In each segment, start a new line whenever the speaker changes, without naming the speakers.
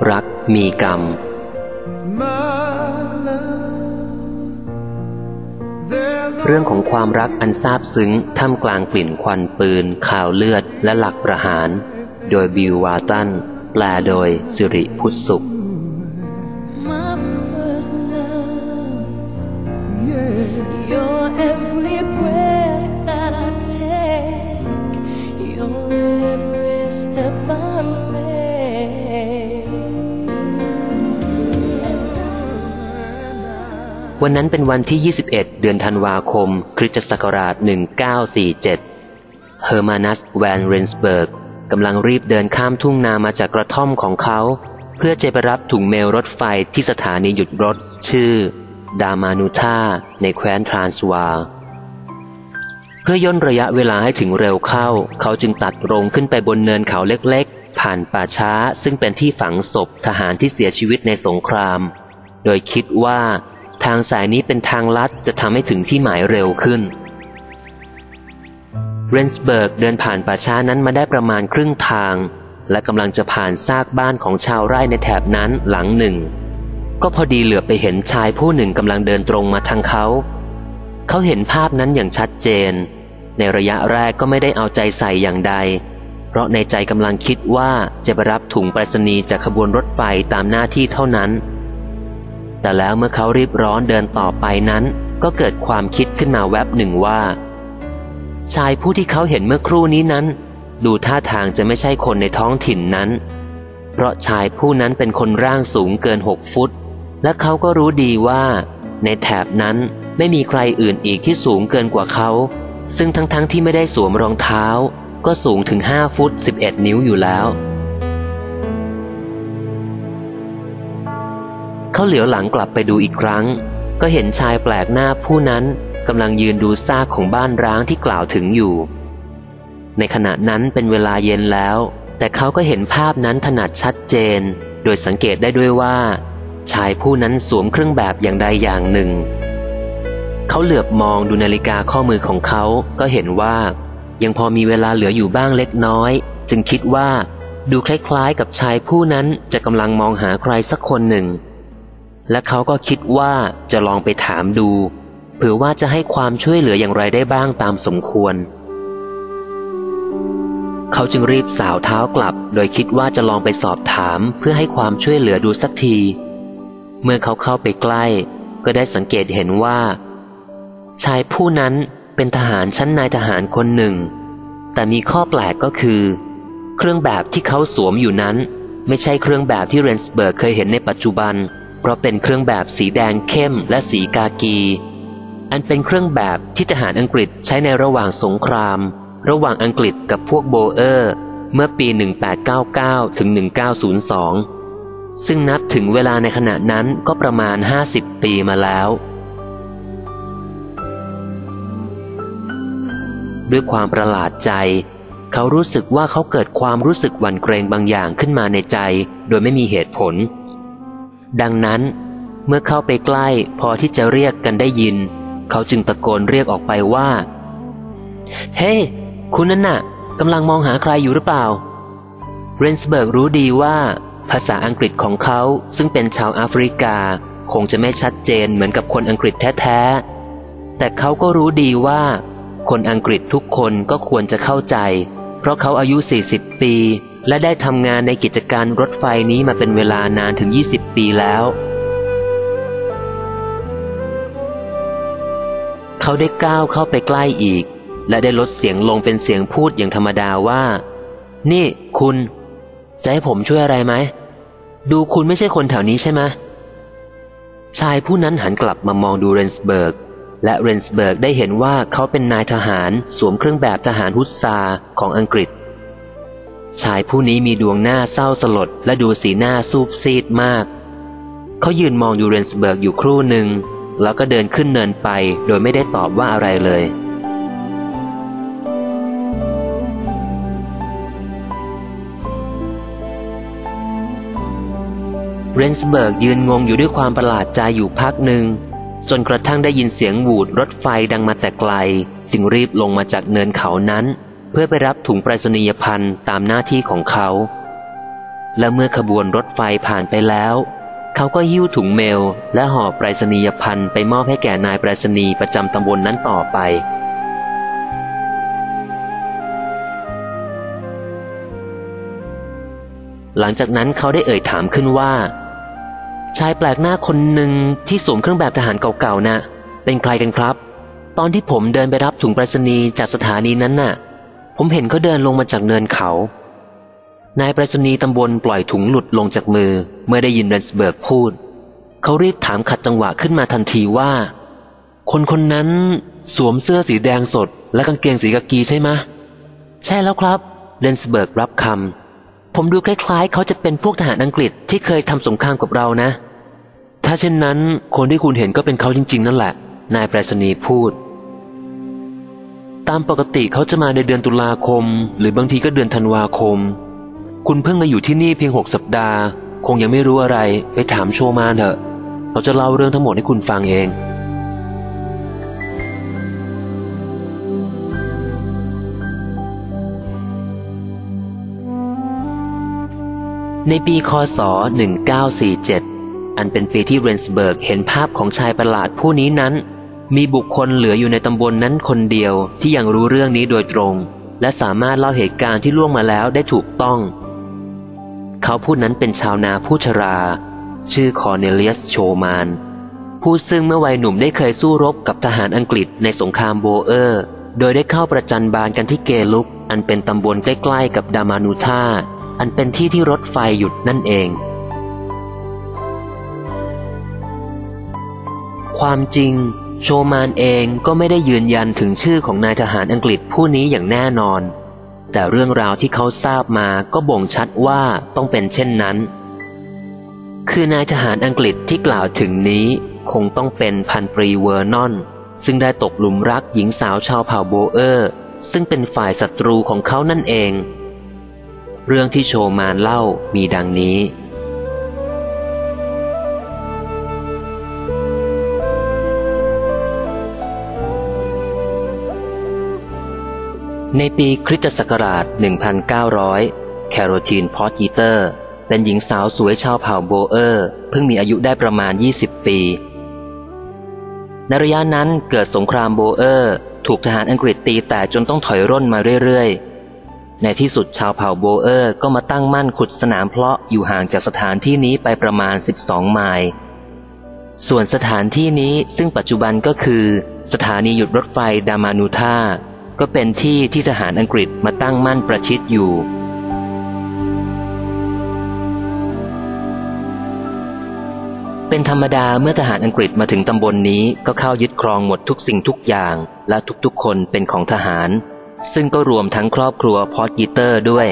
รักมีกรรมเรื่องของความรักอันซาบซึ้งท่ามกลางกลิ่นควันปืนข่าวเลือดและหลักประหารโดยบิล วาร์ตันแปลโดยสิริพุทธสุขวันนั้นเป็นวันที่ 21 เดือนธันวาคมคริสตศักราช 1947 เฮอร์มานัส แวนเรนสเบิร์กกำลังรีบเดินข้ามทุ่งนามาจากกระท่อมของเขาเพื่อจะไปรับถุงเมลรถไฟที่สถานีหยุดรถชื่อดามานูธาในแคว้นทรานส์วาลเพื่อย่นระยะเวลาให้ถึงเร็วเข้าเขาจึงตัดตรงขึ้นไปบนเนินเขาเล็กๆผ่านป่าช้าซึ่งเป็นที่ฝังศพทหารที่เสียชีวิตในสงครามโดยคิดว่าทางสายนี้เป็นทางลัดจะทำให้ถึงที่หมายเร็วขึ้นเรนส์เบิร์กเดินผ่านป่าช้านั้นมาได้ประมาณครึ่งทางและกำลังจะผ่านซากบ้านของชาวไร่ในแถบนั้นหลังหนึ่งก็พอดีเหลือบไปเห็นชายผู้หนึ่งกำลังเดินตรงมาทางเขาเห็นภาพนั้นอย่างชัดเจนในระยะแรกก็ไม่ได้เอาใจใส่อย่างใดเพราะในใจกำลังคิดว่าจะไปรับถุงไปรษณีย์จากขบวนรถไฟตามหน้าที่เท่านั้นแต่แล้วเมื่อเขารีบร้อนเดินต่อไปนั้นก็เกิดความคิดขึ้นมาแวบหนึ่งว่าชายผู้ที่เขาเห็นเมื่อครู่นี้นั้นดูท่าทางจะไม่ใช่คนในท้องถิ่นนั้นเพราะชายผู้นั้นเป็นคนร่างสูงเกิน6 ฟุตและเขาก็รู้ดีว่าในแถบนั้นไม่มีใครอื่นอีกที่สูงเกินกว่าเขาซึ่งทั้งที่ไม่ได้สวมรองเท้าก็สูงถึง5 ฟุต 11 นิ้วอยู่แล้วเขาเหลียวหลังกลับไปดูอีกครั้งก็เห็นชายแปลกหน้าผู้นั้นกำลังยืนดูซากของบ้านร้างที่กล่าวถึงอยู่ในขณะนั้นเป็นเวลาเย็นแล้วแต่เขาก็เห็นภาพนั้นถนัดชัดเจนโดยสังเกตได้ด้วยว่าชายผู้นั้นสวมเครื่องแบบอย่างใดอย่างหนึ่งเขาเหลือบมองดูนาฬิกาข้อมือของเขาก็เห็นว่ายังพอมีเวลาเหลืออยู่บ้างเล็กน้อยจึงคิดว่าดูคล้ายๆกับชายผู้นั้นจะกำลังมองหาใครสักคนหนึ่งและเขาก็คิดว่าจะลองไปถามดูเผื่อว่าจะให้ความช่วยเหลืออย่างไรได้บ้างตามสมควรเขาจึงรีบสาวเท้ากลับโดยคิดว่าจะลองไปสอบถามเพื่อให้ความช่วยเหลือดูสักทีเมื่อเขาเข้าไปใกล้ก็ได้สังเกตเห็นว่าชายผู้นั้นเป็นทหารชั้นนายทหารคนหนึ่งแต่มีข้อแปลกก็คือเครื่องแบบที่เขาสวมอยู่นั้นไม่ใช่เครื่องแบบที่เรนส์เบิร์กเคยเห็นในปัจจุบันเพราะเป็นเครื่องแบบสีแดงเข้มและสีกากีอันเป็นเครื่องแบบที่ทหารอังกฤษใช้ในระหว่างสงครามระหว่างอังกฤษกับพวกโบเออร์เมื่อปี 1899 ถึง 1902 ซึ่งนับถึงเวลาในขณะนั้นก็ประมาณ 50 ปีมาแล้วด้วยความประหลาดใจเขารู้สึกว่าเขาเกิดความรู้สึกหวั่นเกรงบางอย่างขึ้นมาในใจโดยไม่มีเหตุผลดังนั้นเมื่อเข้าไปใกล้พอที่จะเรียกกันได้ยินเขาจึงตะโกนเรียกออกไปว่าเฮ้ คุณนั่นน่ะกำลังมองหาใครอยู่หรือเปล่าเรนส์เบิร์กรู้ดีว่าภาษาอังกฤษของเขาซึ่งเป็นชาวแอฟริกาคงจะไม่ชัดเจนเหมือนกับคนอังกฤษแท้ๆแต่เขาก็รู้ดีว่าคนอังกฤษทุกคนก็ควรจะเข้าใจเพราะเขาอายุ40 ปีและได้ทำงานในกิจการรถไฟนี้มาเป็นเวลานานถึง20 ปีแล้วเขาได้ก้าวเข้าไปใกล้อีกและได้ลดเสียงลงเป็นเสียงพูดอย่างธรรมดาว่านี่คุณจะให้ผมช่วยอะไรไหมดูคุณไม่ใช่คนแถวนี้ใช่ไหมชายผู้นั้นหันกลับมามองดูเรนส์เบิร์กและเรนส์เบิร์กได้เห็นว่าเขาเป็นนายทหารสวมเครื่องแบบทหารฮุสซาร์ของอังกฤษชายผู้นี้มีดวงหน้าเศร้าสลดและดูสีหน้าซูบซีดมากเขายืนมองดูเรนส์เบิร์กอยู่ครู่หนึ่งแล้วก็เดินขึ้นเนินไปโดยไม่ได้ตอบว่าอะไรเลยเรนส์เบิร์กยืนงงอยู่ด้วยความประหลาดใจอยู่พักหนึ่งจนกระทั่งได้ยินเสียงหวูดรถไฟดังมาแต่ไกลจึงรีบลงมาจากเนินเขานั้นเพื่อไปรับถุงไปรษณียภัณฑ์ตามหน้าที่ของเขาและเมื่อขบวนรถไฟผ่านไปแล้วเขาก็หิ้วถุงเมลและห่อไปรษณียภัณฑ์ไปมอบให้แก่นายไปรษณีย์ประจำตำบลนั้นต่อไปหลังจากนั้นเขาได้เอ่ยถามขึ้นว่าชายแปลกหน้าคนหนึ่งที่สวมเครื่องแบบทหารเก่าๆน่ะเป็นใครกันครับตอนที่ผมเดินไปรับถุงไปรษณีย์จากสถานีนั้นน่ะผมเห็นเขาเดินลงมาจากเนินเขานายไปรษณีย์ตำบลปล่อยถุงหลุดลงจากมือเมื่อได้ยินเรนสเบิร์กพูดเขารีบถามขัดจังหวะขึ้นมาทันทีว่าคนคนนั้นสวมเสื้อสีแดงสดและกางเกงสีกากีใช่ไหมใช่แล้วครับเรนสเบิร์กรับคำผมดูคล้ายๆเขาจะเป็นพวกทหารอังกฤษที่เคยทำสงครามกับเรานะถ้าเช่นนั้นคนที่คุณเห็นก็เป็นเขาจริงๆนั่นแหละนายไปรษณีย์พูดตามปกติเขาจะมาในเดือนตุลาคมหรือบางทีก็เดือนธันวาคมคุณเพิ่งมาอยู่ที่นี่เพียง6 สัปดาห์คงยังไม่รู้อะไรไปถามโชมานเถอะเขาจะเล่าเรื่องทั้งหมดให้คุณฟังเองในปีค.ศ. 1947อันเป็นปีที่เรนสเบิร์กเห็นภาพของชายประหลาดผู้นี้นั้นมีบุคคลเหลืออยู่ในตำบลนั้นคนเดียวที่ยังรู้เรื่องนี้โดยตรงและสามารถเล่าเหตุการณ์ที่ล่วงมาแล้วได้ถูกต้องเขาผู้นั้นเป็นชาวนาผู้ชราชื่อคอร์เนเลียสโชมานผู้ซึ่งเมื่อวัยหนุ่มได้เคยสู้รบกับทหารอังกฤษในสงครามโบเออร์โดยได้เข้าประจันบานกันที่เกลุกอันเป็นตำบลใกล้ๆกับดามานูธาอันเป็นที่ที่รถไฟหยุดนั่นเองความจริงโชมานเองก็ไม่ได้ยืนยันถึงชื่อของนายทหารอังกฤษผู้นี้อย่างแน่นอนแต่เรื่องราวที่เขาทราบมาก็บ่งชัดว่าต้องเป็นเช่นนั้นคือนายทหารอังกฤษที่กล่าวถึงนี้คงต้องเป็นพันตรีเวอร์นอนซึ่งได้ตกหลุมรักหญิงสาวชาวเผ่าโบเออร์ซึ่งเป็นฝ่ายศัตรูของเขานั่นเองเรื่องที่โชมานเล่ามีดังนี้ในปีคริสตศักราช 1900 แคโรทีน พอร์ตกีเตอร์เป็นหญิงสาวสวยชาวเผ่าโบเออร์เพิ่งมีอายุได้ประมาณ 20 ปีในระยะนั้นเกิดสงครามโบเออร์ถูกทหารอังกฤษตีแตกจนต้องถอยร่นมาเรื่อยๆในที่สุดชาวเผ่าโบเออร์ก็มาตั้งมั่นขุดสนามเพาะอยู่ห่างจากสถานที่นี้ไปประมาณ 12 ไมล์ส่วนสถานที่นี้ซึ่งปัจจุบันก็คือสถานีหยุดรถไฟดามานูธาก็เป็นที่ที่ทหารอังกฤษมาตั้งมั่นประชิดอยู่เป็นธรรมดาเมื่อทหารอังกฤษมาถึงตำบลนี้ก็เข้ายึดครองหมดทุกสิ่งทุกอย่างและทุกๆคนเป็นของทหารซึ่งก็รวมทั้งครอบครัวพอร์ตกีเตอร์ด้วย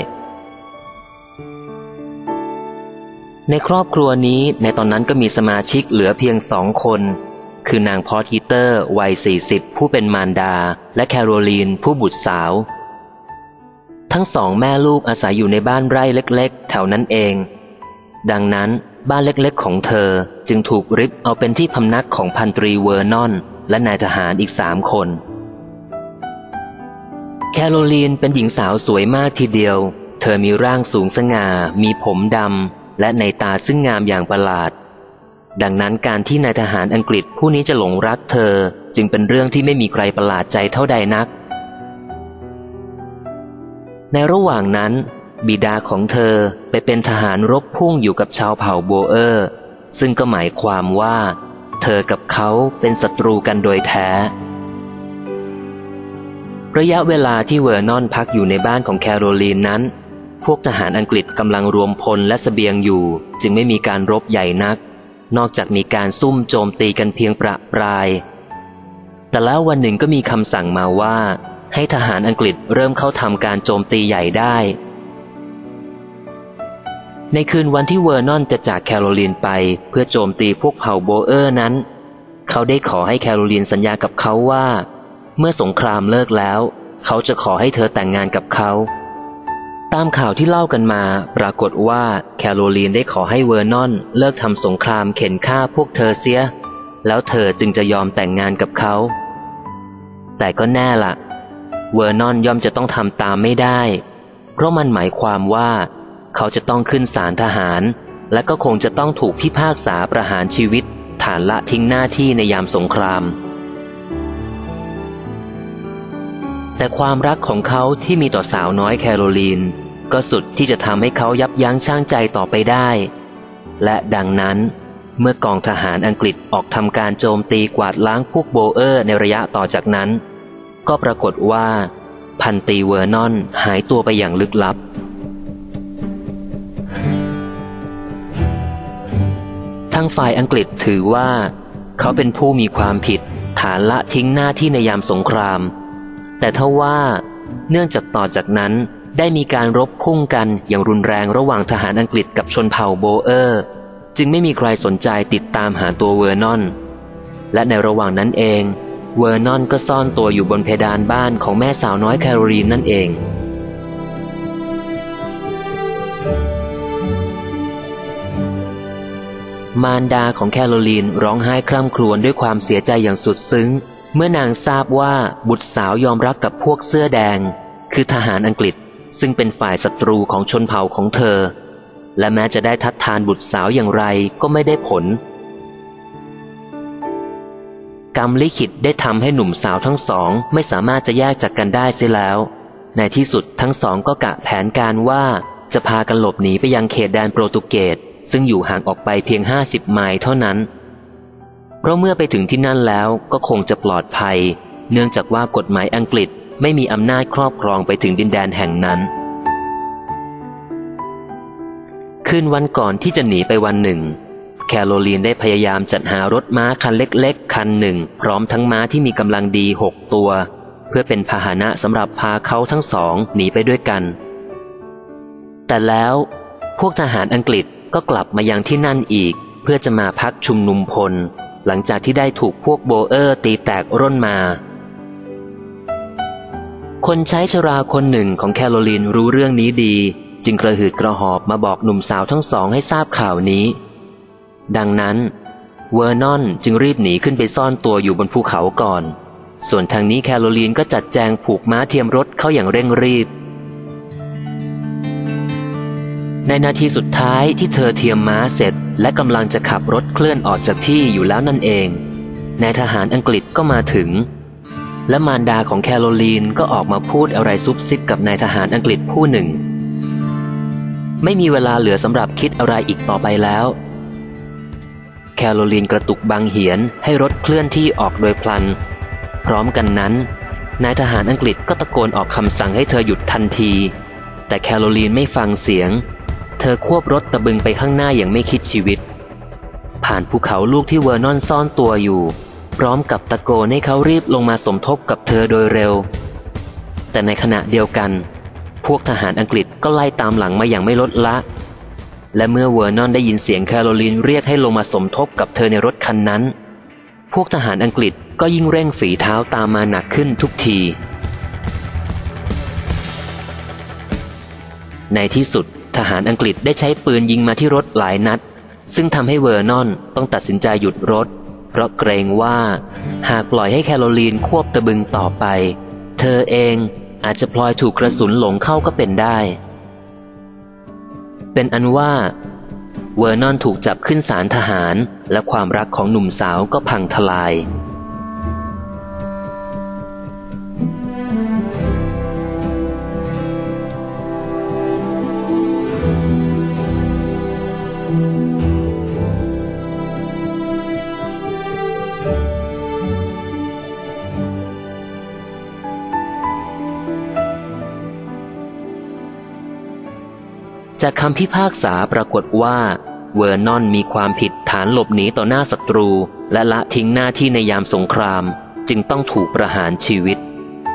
ในครอบครัวนี้ในตอนนั้นก็มีสมาชิกเหลือเพียง2 คนคือนางพอร์ตกีเตอร์วัย 40ผู้เป็นมารดาและแคโรลีนผู้บุตรสาวทั้ง2 แม่ลูกอาศัยอยู่ในบ้านไร่เล็กๆแถวนั้นเองดังนั้นบ้านเล็กๆของเธอจึงถูกริบเอาเป็นที่พำนักของพันตรีเวอร์นอนและนายทหารอีก3 คนแคโรลีนเป็นหญิงสาวสวยมากทีเดียวเธอมีร่างสูงสง่ามีผมดำและในตาซึ่งงามอย่างประหลาดดังนั้นการที่นายทหารอังกฤษผู้นี้จะหลงรักเธอจึงเป็นเรื่องที่ไม่มีใครประหลาดใจเท่าใดนักในระหว่างนั้นบิดาของเธอไปเป็นทหารรบพุ่งอยู่กับชาวเผ่าโบเออร์ซึ่งก็หมายความว่าเธอกับเขาเป็นศัตรูกันโดยแท้ระยะเวลาที่เวอร์นอนพักอยู่ในบ้านของแคโรลีนนั้นพวกทหารอังกฤษกำลังรวมพลและเสบียงอยู่จึงไม่มีการรบใหญ่นักนอกจากมีการซุ่มโจมตีกันเพียงประปรายแต่แล้ววันหนึ่งก็มีคำสั่งมาว่าให้ทหารอังกฤษเริ่มเข้าทำการโจมตีใหญ่ได้ในคืนวันที่เวอร์นอนจะจากแคโรลีนไปเพื่อโจมตีพวกเผ่าโบเออร์นั้นเขาได้ขอให้แคโรลีนสัญญากับเขาว่าเมื่อสงครามเลิกแล้วเขาจะขอให้เธอแต่งงานกับเขาตามข่าวที่เล่ากันมาปรากฏว่าแคโรลีนได้ขอให้เวอร์นอนเลิกทำสงครามเข็นฆ่าพวกเธอเสียแล้วเธอจึงจะยอมแต่งงานกับเขาแต่ก็แน่ล่ะเวอร์นอนย่อมจะต้องทำตามไม่ได้เพราะมันหมายความว่าเขาจะต้องขึ้นศาลทหารและก็คงจะต้องถูกพิพากษาประหารชีวิตฐานละทิ้งหน้าที่ในยามสงครามแต่ความรักของเขาที่มีต่อสาวน้อยแคโรลีนก็สุดที่จะทำให้เขายับยั้งชั่งใจต่อไปได้และดังนั้นเมื่อกองทหารอังกฤษออกทำการโจมตีกวาดล้างพวกโบเออร์ในระยะต่อจากนั้นก็ปรากฏว่าพันตรีเวอร์นอนหายตัวไปอย่างลึกลับทางฝ่ายอังกฤษถือว่าเขาเป็นผู้มีความผิดฐานละทิ้งหน้าที่ในยามสงครามแต่ทว่าเนื่องจากต่อจากนั้นได้มีการรบพุ่งกันอย่างรุนแรงระหว่างทหารอังกฤษกับชนเผ่าโบเออร์จึงไม่มีใครสนใจติดตามหาตัวเวอร์นอนและในระหว่างนั้นเองเวอร์นอนก็ซ่อนตัวอยู่บนเพดานบ้านของแม่สาวน้อยแคโรลีนนั่นเองมารดาของแคโรลีนร้องไห้คร่ำครวญด้วยความเสียใจอย่างสุดซึ้งเมื่อนางทราบว่าบุตรสาวยอมรักกับพวกเสื้อแดงคือทหารอังกฤษซึ่งเป็นฝ่ายศัตรูของชนเผ่าของเธอและแม้จะได้ทัดทานบุตรสาวอย่างไรก็ไม่ได้ผลกรรมลิขิตได้ทำให้หนุ่มสาวทั้งสองไม่สามารถจะแยกจากกันได้เสียแล้วในที่สุดทั้งสองก็กะแผนการว่าจะพากันหลบหนีไปยังเขตแดนโปรตุเกสซึ่งอยู่ห่างออกไปเพียง50 ไมล์เท่านั้นเพราะเมื่อไปถึงที่นั่นแล้วก็คงจะปลอดภัยเนื่องจากว่ากฎหมายอังกฤษไม่มีอำนาจครอบครองไปถึงดินแดนแห่งนั้นคืนวันก่อนที่จะหนีไปวันหนึ่งแคโรลีนได้พยายามจัดหารถม้าคันเล็กๆคันหนึ่งพร้อมทั้งม้าที่มีกำลังดี6 ตัวเพื่อเป็นพาหนะสำหรับพาเขาทั้งสองหนีไปด้วยกันแต่แล้วพวกทหารอังกฤษก็กลับมายังที่นั่นอีกเพื่อจะมาพักชุมนุมพลหลังจากที่ได้ถูกพวกโบเออร์ตีแตกร่นมาคนใช้ชราคนหนึ่งของแคโรลีนรู้เรื่องนี้ดีจึงกระหืดกระหอบมาบอกหนุ่มสาวทั้งสองให้ทราบข่าวนี้ดังนั้นเวอร์นอนจึงรีบหนีขึ้นไปซ่อนตัวอยู่บนภูเขาก่อนส่วนทางนี้แคโรลีนก็จัดแจงผูกม้าเทียมรถเข้าอย่างเร่งรีบในนาทีสุดท้ายที่เธอเทียมม้าเสร็จและกำลังจะขับรถเคลื่อนออกจากที่อยู่แล้วนั่นเองนายทหารอังกฤษก็มาถึงและมารดาของแคโรลีนก็ออกมาพูดอะไรซุบซิบกับนายทหารอังกฤษผู้หนึ่งไม่มีเวลาเหลือสำหรับคิดอะไรอีกต่อไปแล้วแคโรลีนกระตุกบังเหียนให้รถเคลื่อนที่ออกโดยพลันพร้อมกันนั้นนายทหารอังกฤษก็ตะโกนออกคำสั่งให้เธอหยุดทันทีแต่แคโรลีนไม่ฟังเสียงเธอควบรถตะบึงไปข้างหน้าอย่างไม่คิดชีวิตผ่านภูเขาลูกที่เวอร์นอนซ่อนตัวอยู่พร้อมกับตะโกนให้เขารีบลงมาสมทบกับเธอโดยเร็วแต่ในขณะเดียวกันพวกทหารอังกฤษก็ไล่ตามหลังมาอย่างไม่ลดละและเมื่อเวอร์นอนได้ยินเสียงแคโรลีนเรียกให้ลงมาสมทบกับเธอในรถคันนั้นพวกทหารอังกฤษก็ยิ่งเร่งฝีเท้าตามมาหนักขึ้นทุกทีในที่สุดทหารอังกฤษได้ใช้ปืนยิงมาที่รถหลายนัดซึ่งทำให้เวอร์นอนต้องตัดสินใจหยุดรถเพราะเกรงว่าหากปล่อยให้แคโรลีนควบตะบึงต่อไปเธอเองอาจจะพลอยถูกกระสุนหลงเข้าก็เป็นได้เป็นอันว่าเวอร์นอนถูกจับขึ้นศาลทหารและความรักของหนุ่มสาวก็พังทลายจากคำพิพากษาปรากฏว่าเวอร์นอนมีความผิดฐานหลบหนีต่อหน้าศัตรูและละทิ้งหน้าที่ในยามสงครามจึงต้องถูกประหารชีวิต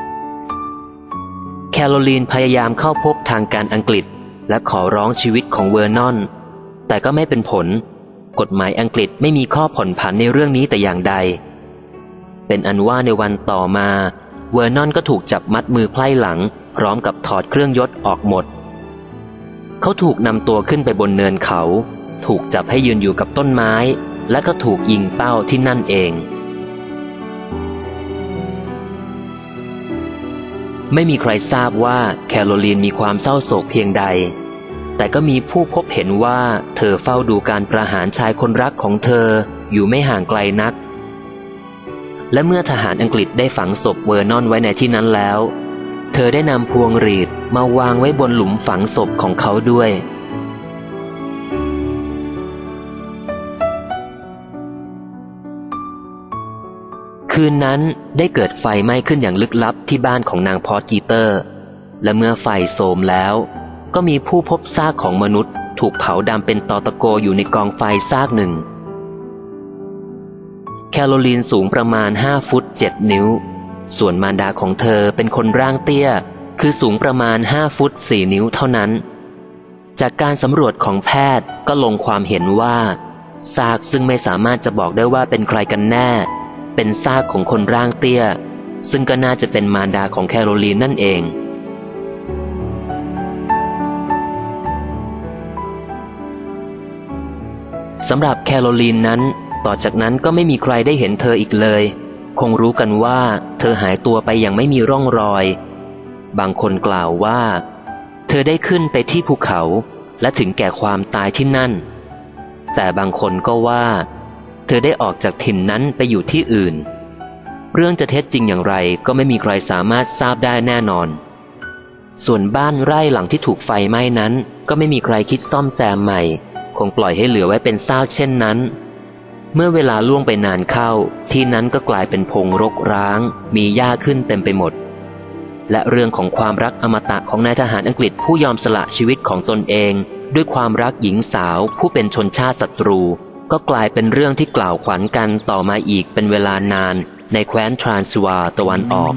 แคโรลีนพยายามเข้าพบทางการอังกฤษและขอร้องชีวิตของเวอร์นอนแต่ก็ไม่เป็นผลกฎหมายอังกฤษไม่มีข้อผ่อนผันในเรื่องนี้แต่อย่างใดเป็นอันว่าในวันต่อมาเวอร์นอนก็ถูกจับมัดมือไพร่หลังพร้อมกับถอดเครื่องยศออกหมดเขาถูกนำตัวขึ้นไปบนเนินเขาถูกจับให้ยืนอยู่กับต้นไม้และก็ถูกยิงเป้าที่นั่นเองไม่มีใครทราบว่าแคโรลีนมีความเศร้าโศกเพียงใดแต่ก็มีผู้พบเห็นว่าเธอเฝ้าดูการประหารชายคนรักของเธออยู่ไม่ห่างไกลนักและเมื่อทหารอังกฤษได้ฝังศพเวอร์นอนไว้ในที่นั้นแล้วเธอได้นำพวงหรีดมาวางไว้บนหลุมฝังศพของเขาด้วยคืนนั้นได้เกิดไฟไหม้ขึ้นอย่างลึกลับที่บ้านของนางพอร์ตกีเตอร์และเมื่อไฟโสมแล้วก็มีผู้พบซากของมนุษย์ถูกเผาดำเป็นตอตะโกอยู่ในกองไฟซากหนึ่งแคโรลีนสูงประมาณ5 ฟุต 7 นิ้วส่วนมารดาของเธอเป็นคนร่างเตี้ยคือสูงประมาณ5 ฟุต 4 นิ้วเท่านั้นจากการสำรวจของแพทย์ก็ลงความเห็นว่าซากซึ่งไม่สามารถจะบอกได้ว่าเป็นใครกันแน่เป็นซากของคนร่างเตี้ยซึ่งก็น่าจะเป็นมารดาของแคโรลีนนั่นเองสำหรับแคโรลีนนั้นต่อจากนั้นก็ไม่มีใครได้เห็นเธออีกเลยคงรู้กันว่าเธอหายตัวไปอย่างไม่มีร่องรอยบางคนกล่าวว่าเธอได้ขึ้นไปที่ภูเขาและถึงแก่ความตายที่นั่นแต่บางคนก็ว่าเธอได้ออกจากถิ่นนั้นไปอยู่ที่อื่นเรื่องจะเท็จจริงอย่างไรก็ไม่มีใครสามารถทราบได้แน่นอนส่วนบ้านไร่หลังที่ถูกไฟไหม้นั้นก็ไม่มีใครคิดซ่อมแซมใหม่คงปล่อยให้เหลือไว้เป็นซากเช่นนั้นเมื่อเวลาล่วงไปนานเข้าที่นั้นก็กลายเป็นพงรกร้างมีหญ้าขึ้นเต็มไปหมดและเรื่องของความรักอมตะของนายทหารอังกฤษผู้ยอมสละชีวิตของตนเองด้วยความรักหญิงสาวผู้เป็นชนชาติศัตรูก็กลายเป็นเรื่องที่กล่าวขวัญกันต่อมาอีกเป็นเวลานานในแคว้นทรานซิวาลตะวันออก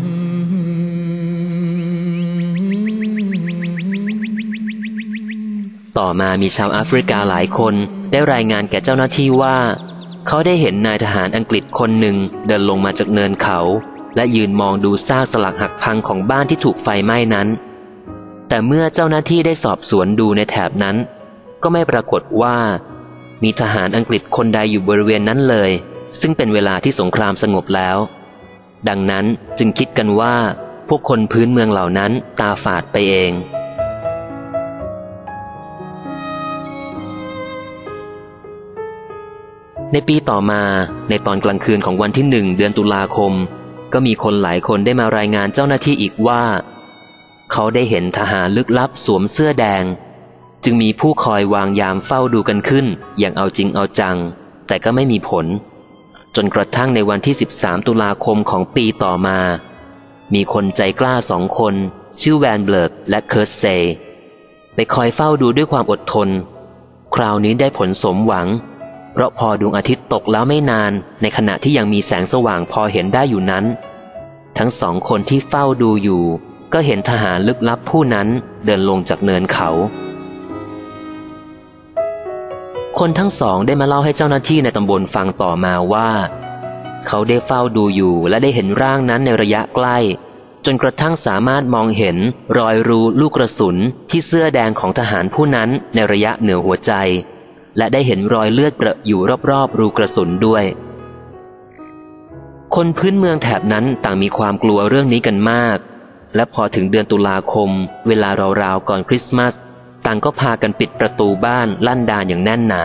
ต่อมามีชาวแอฟริกาหลายคนได้รายงานแก่เจ้าหน้าที่ว่าเขาได้เห็นนายทหารอังกฤษคนหนึ่งเดินลงมาจากเนินเขาและยืนมองดูซากสลักหักพังของบ้านที่ถูกไฟไหม้นั้นแต่เมื่อเจ้าหน้าที่ได้สอบสวนดูในแถบนั้นก็ไม่ปรากฏว่ามีทหารอังกฤษคนใดอยู่บริเวณนั้นเลยซึ่งเป็นเวลาที่สงครามสงบแล้วดังนั้นจึงคิดกันว่าพวกคนพื้นเมืองเหล่านั้นตาฝาดไปเองในปีต่อมาในตอนกลางคืนของวันที่1 เดือนตุลาคมก็มีคนหลายคนได้มารายงานเจ้าหน้าที่อีกว่าเขาได้เห็นทหารลึกลับสวมเสื้อแดงจึงมีผู้คอยวางยามเฝ้าดูกันขึ้นอย่างเอาจริงเอาจังแต่ก็ไม่มีผลจนกระทั่งในวันที่13 ตุลาคมของปีต่อมามีคนใจกล้า2 คนชื่อแวนเบิร์กและเคิร์สเซย์ไปคอยเฝ้าดูด้วยความอดทนคราวนี้ได้ผลสมหวังเพราะพอดวงอาทิตย์ตกแล้วไม่นานในขณะที่ยังมีแสงสว่างพอเห็นได้อยู่นั้นทั้ง2 คนที่เฝ้าดูอยู่ก็เห็นทหารลึกลับผู้นั้นเดินลงจากเนินเขาคนทั้ง2ได้มาเล่าให้เจ้าหน้าที่ในตำบลฟังต่อมาว่าเขาได้เฝ้าดูอยู่และได้เห็นร่างนั้นในระยะใกล้จนกระทั่งสามารถมองเห็นรอยรูลูกกระสุนที่เสื้อแดงของทหารผู้นั้นในระยะเหนือหัวใจและได้เห็นรอยเลือดเปรอะอยู่รอบๆรูกระสุนด้วยคนพื้นเมืองแถบนั้นต่างมีความกลัวเรื่องนี้กันมากและพอถึงเดือนตุลาคมเวลาราวๆก่อนคริสต์มาสต่างก็พากันปิดประตูบ้านลั่นดานอย่างแน่นหนา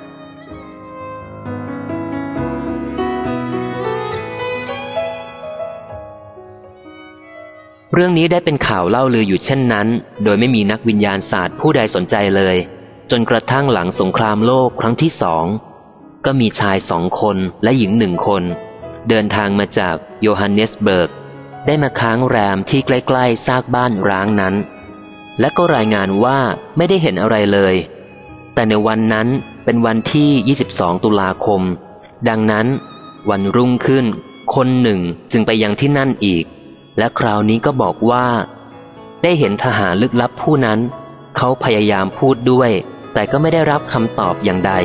เรื่องนี้ได้เป็นข่าวเล่าลืออยู่เช่นนั้นโดยไม่มีนักวิญญาณศาสตร์ผู้ใดสนใจเลยจนกระทั่งหลังสงครามโลกครั้งที่2ก็มีชาย2 คนและหญิง1 คนเดินทางมาจากโยฮันเนสเบิร์กได้มาค้างแรมที่ใกล้ๆซากบ้านร้างนั้นและก็รายงานว่าไม่ได้เห็นอะไรเลยแต่ในวันนั้นเป็นวันที่22 ตุลาคมดังนั้นวันรุ่งขึ้นคนหนึ่งจึงไปยังที่นั่นอีกและคราวนี้ก็บอกว่าได้เห็นทหารลึกลับผู้นั้นเขาพยายามพูดด้วยแต่ก็ไม่ได้รับคำตอบอย่างใด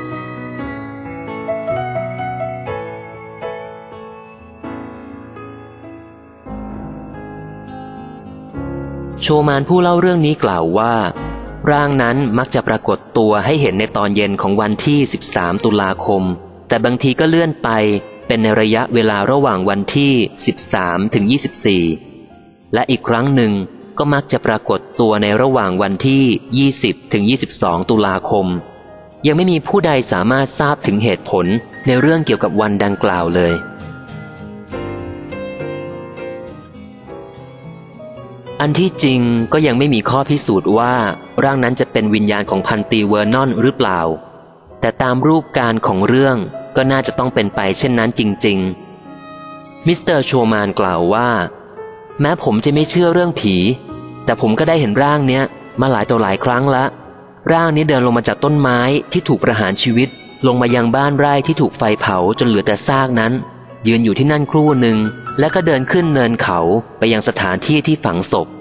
โชมานผู้เล่าเรื่องนี้กล่าวว่าร่างนั้นมักจะปรากฏตัวให้เห็นในตอนเย็นของวันที่13 ตุลาคมแต่บางทีก็เลื่อนไปเป็นในระยะเวลาระหว่างวันที่13 ถึง 24และอีกครั้งหนึ่งก็มักจะปรากฏตัวในระหว่างวันที่ 20 ถึง 22 ตุลาคมยังไม่มีผู้ใดสามารถทราบถึงเหตุผลในเรื่องเกี่ยวกับวันดังกล่าวเลยอันที่จริงก็ยังไม่มีข้อพิสูจน์ว่าร่างนั้นจะเป็นวิญญาณของพันตรีเวอร์นอนหรือเปล่าแต่ตามรูปการของเรื่องก็น่าจะต้องเป็นไปเช่นนั้นจริงๆมิสเตอร์โชแมนกล่าวว่าแม้ผมจะไม่เชื่อเรื่องผีแต่ผมก็ได้เห็นร่างเนี้ยมาหลายต่อหลายครั้งละร่างนี้เดินลงมาจากต้นไม้ที่ถูกประหารชีวิตลงมายังบ้านไร่ที่ถูกไฟเผาจนเหลือแต่ซากนั้นยืนอยู่ที่นั่นครู่หนึ่งแล้วก็เดินขึ้นเนินเขาไปยังสถานที่ที่ฝังศพ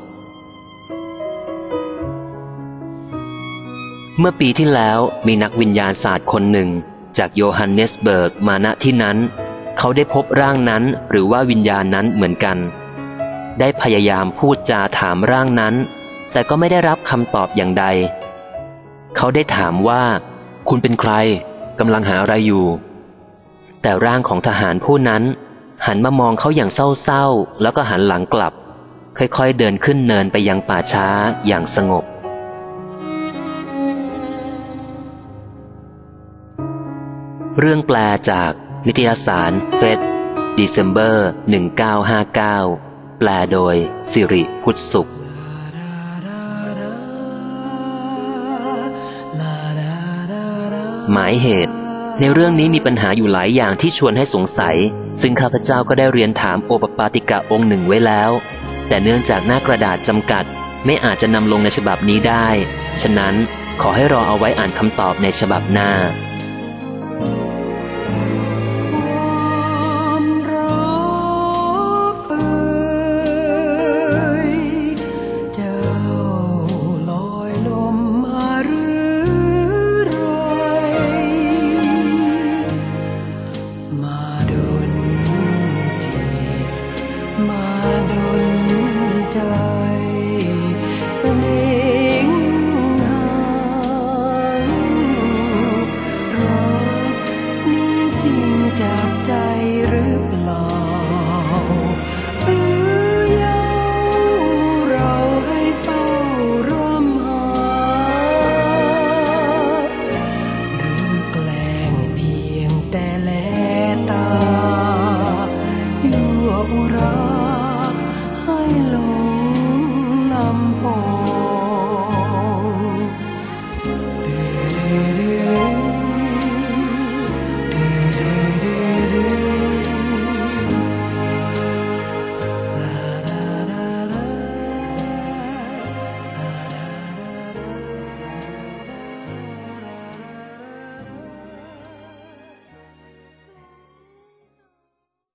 เมื่อปีที่แล้วมีนักวิญญาณศาสตร์คนหนึ่งจากโยฮันเนสเบิร์กมาณที่นั้นเขาได้พบร่างนั้นหรือว่าวิญญาณนั้นเหมือนกันได้พยายามพูดจาถามร่างนั้นแต่ก็ไม่ได้รับคำตอบอย่างใดเขาได้ถามว่าคุณเป็นใครกำลังหาอะไรอยู่แต่ร่างของทหารผู้นั้นหันมามองเขาอย่างเศร้าๆแล้วก็หันหลังกลับค่อยๆเดินขึ้นเนินไปยังป่าช้าอย่างสงบเรื่องแปลจากนิตยสารเฟสDecember 1959แปลโดยสิริพุทธสุขหมายเหตุในเรื่องนี้มีปัญหาอยู่หลายอย่างที่ชวนให้สงสัยซึ่งข้าพเจ้าก็ได้เรียนถามโอปปาติกะองค์หนึ่งไว้แล้วแต่เนื่องจากหน้ากระดาษจำกัดไม่อาจจะนำลงในฉบับนี้ได้ฉะนั้นขอให้รอเอาไว้อ่านคำตอบในฉบับหน้า